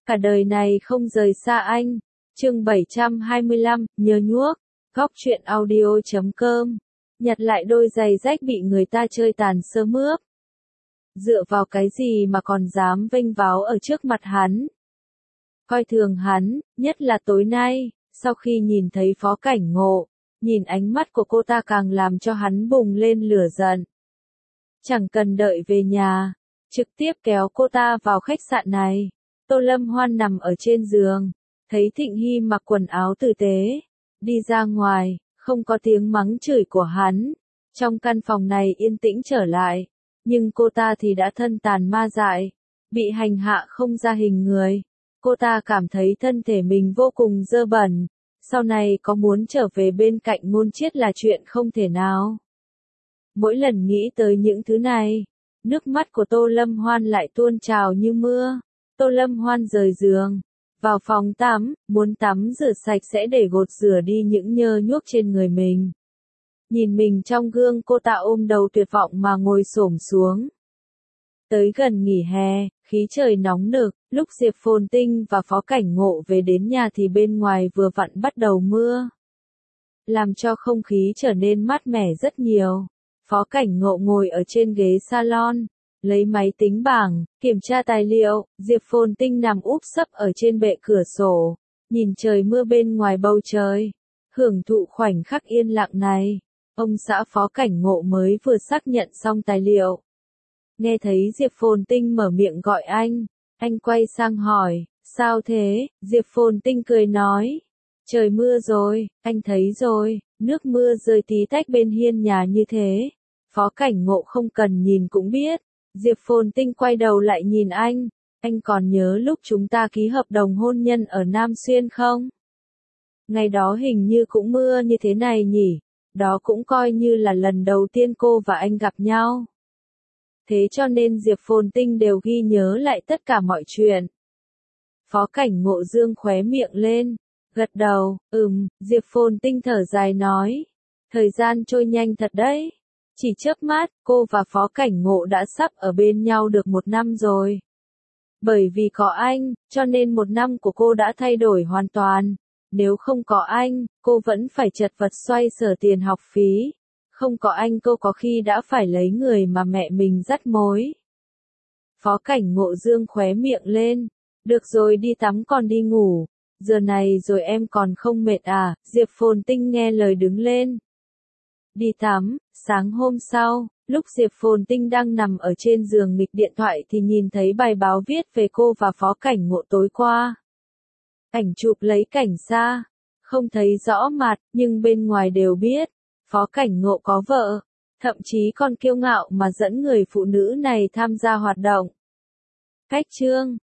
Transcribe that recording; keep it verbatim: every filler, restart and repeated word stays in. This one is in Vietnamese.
cả đời này không rời xa anh. Chương bảy trăm hai mươi lăm, nhớ nhuốc, góc truyện audio chấm com. Nhặt lại đôi giày rách bị người ta chơi tàn sơ mướp. Dựa vào cái gì mà còn dám vênh váo ở trước mặt hắn? Coi thường hắn, nhất là tối nay, sau khi nhìn thấy Phó Cảnh Ngộ, nhìn ánh mắt của cô ta càng làm cho hắn bùng lên lửa giận. Chẳng cần đợi về nhà, trực tiếp kéo cô ta vào khách sạn này. Tô Lâm Hoan nằm ở trên giường, thấy Thịnh Hy mặc quần áo tử tế, đi ra ngoài, không có tiếng mắng chửi của hắn. Trong căn phòng này yên tĩnh trở lại, nhưng cô ta thì đã thân tàn ma dại, bị hành hạ không ra hình người. Cô ta cảm thấy thân thể mình vô cùng dơ bẩn, sau này có muốn trở về bên cạnh Ngôn Chiết là chuyện không thể nào. Mỗi lần nghĩ tới những thứ này, nước mắt của Tô Lâm Hoan lại tuôn trào như mưa. Tô Lâm Hoan rời giường, vào phòng tắm, muốn tắm rửa sạch sẽ để gột rửa đi những nhơ nhuốc trên người mình. Nhìn mình trong gương, cô ta ôm đầu tuyệt vọng mà ngồi xổm xuống. Tới gần nghỉ hè, khí trời nóng nực, lúc Diệp Phồn Tinh và Phó Cảnh Ngộ về đến nhà thì bên ngoài vừa vặn bắt đầu mưa, làm cho không khí trở nên mát mẻ rất nhiều. Phó Cảnh Ngộ ngồi ở trên ghế salon, lấy máy tính bảng, kiểm tra tài liệu. Diệp Phồn Tinh nằm úp sấp ở trên bệ cửa sổ, nhìn trời mưa bên ngoài bầu trời, hưởng thụ khoảnh khắc yên lặng này. Ông xã Phó Cảnh Ngộ mới vừa xác nhận xong tài liệu. Nghe thấy Diệp Phồn Tinh mở miệng gọi anh, anh quay sang hỏi, sao thế? Diệp Phồn Tinh cười nói, trời mưa rồi, anh thấy rồi, nước mưa rơi tí tách bên hiên nhà như thế. Phó Cảnh Ngộ không cần nhìn cũng biết. Diệp Phồn Tinh quay đầu lại nhìn anh, anh còn nhớ lúc chúng ta ký hợp đồng hôn nhân ở Nam Xuyên không? Ngày đó hình như cũng mưa như thế này nhỉ, đó cũng coi như là lần đầu tiên cô và anh gặp nhau. Thế cho nên Diệp Phồn Tinh đều ghi nhớ lại tất cả mọi chuyện. Phó Cảnh Ngộ dương khóe miệng lên, gật đầu, ừm. Diệp Phồn Tinh thở dài nói, thời gian trôi nhanh thật đấy. Chỉ chớp mắt, cô và Phó Cảnh Ngộ đã sắp ở bên nhau được một năm rồi. Bởi vì có anh, cho nên một năm của cô đã thay đổi hoàn toàn. Nếu không có anh, cô vẫn phải chật vật xoay sở tiền học phí. Không có anh cô có khi đã phải lấy người mà mẹ mình dắt mối. Phó Cảnh Ngộ dương khóe miệng lên. Được rồi, đi tắm còn đi ngủ. Giờ này rồi em còn không mệt à? Diệp Phồn Tinh nghe lời đứng lên. Đi tắm. Sáng hôm sau, lúc Diệp Phồn Tinh đang nằm ở trên giường nghịch điện thoại thì nhìn thấy bài báo viết về cô và Phó Cảnh Ngộ tối qua. Ảnh chụp lấy cảnh xa, không thấy rõ mặt, nhưng bên ngoài đều biết, Phó Cảnh Ngộ có vợ, thậm chí còn kiêu ngạo mà dẫn người phụ nữ này tham gia hoạt động. Cách chương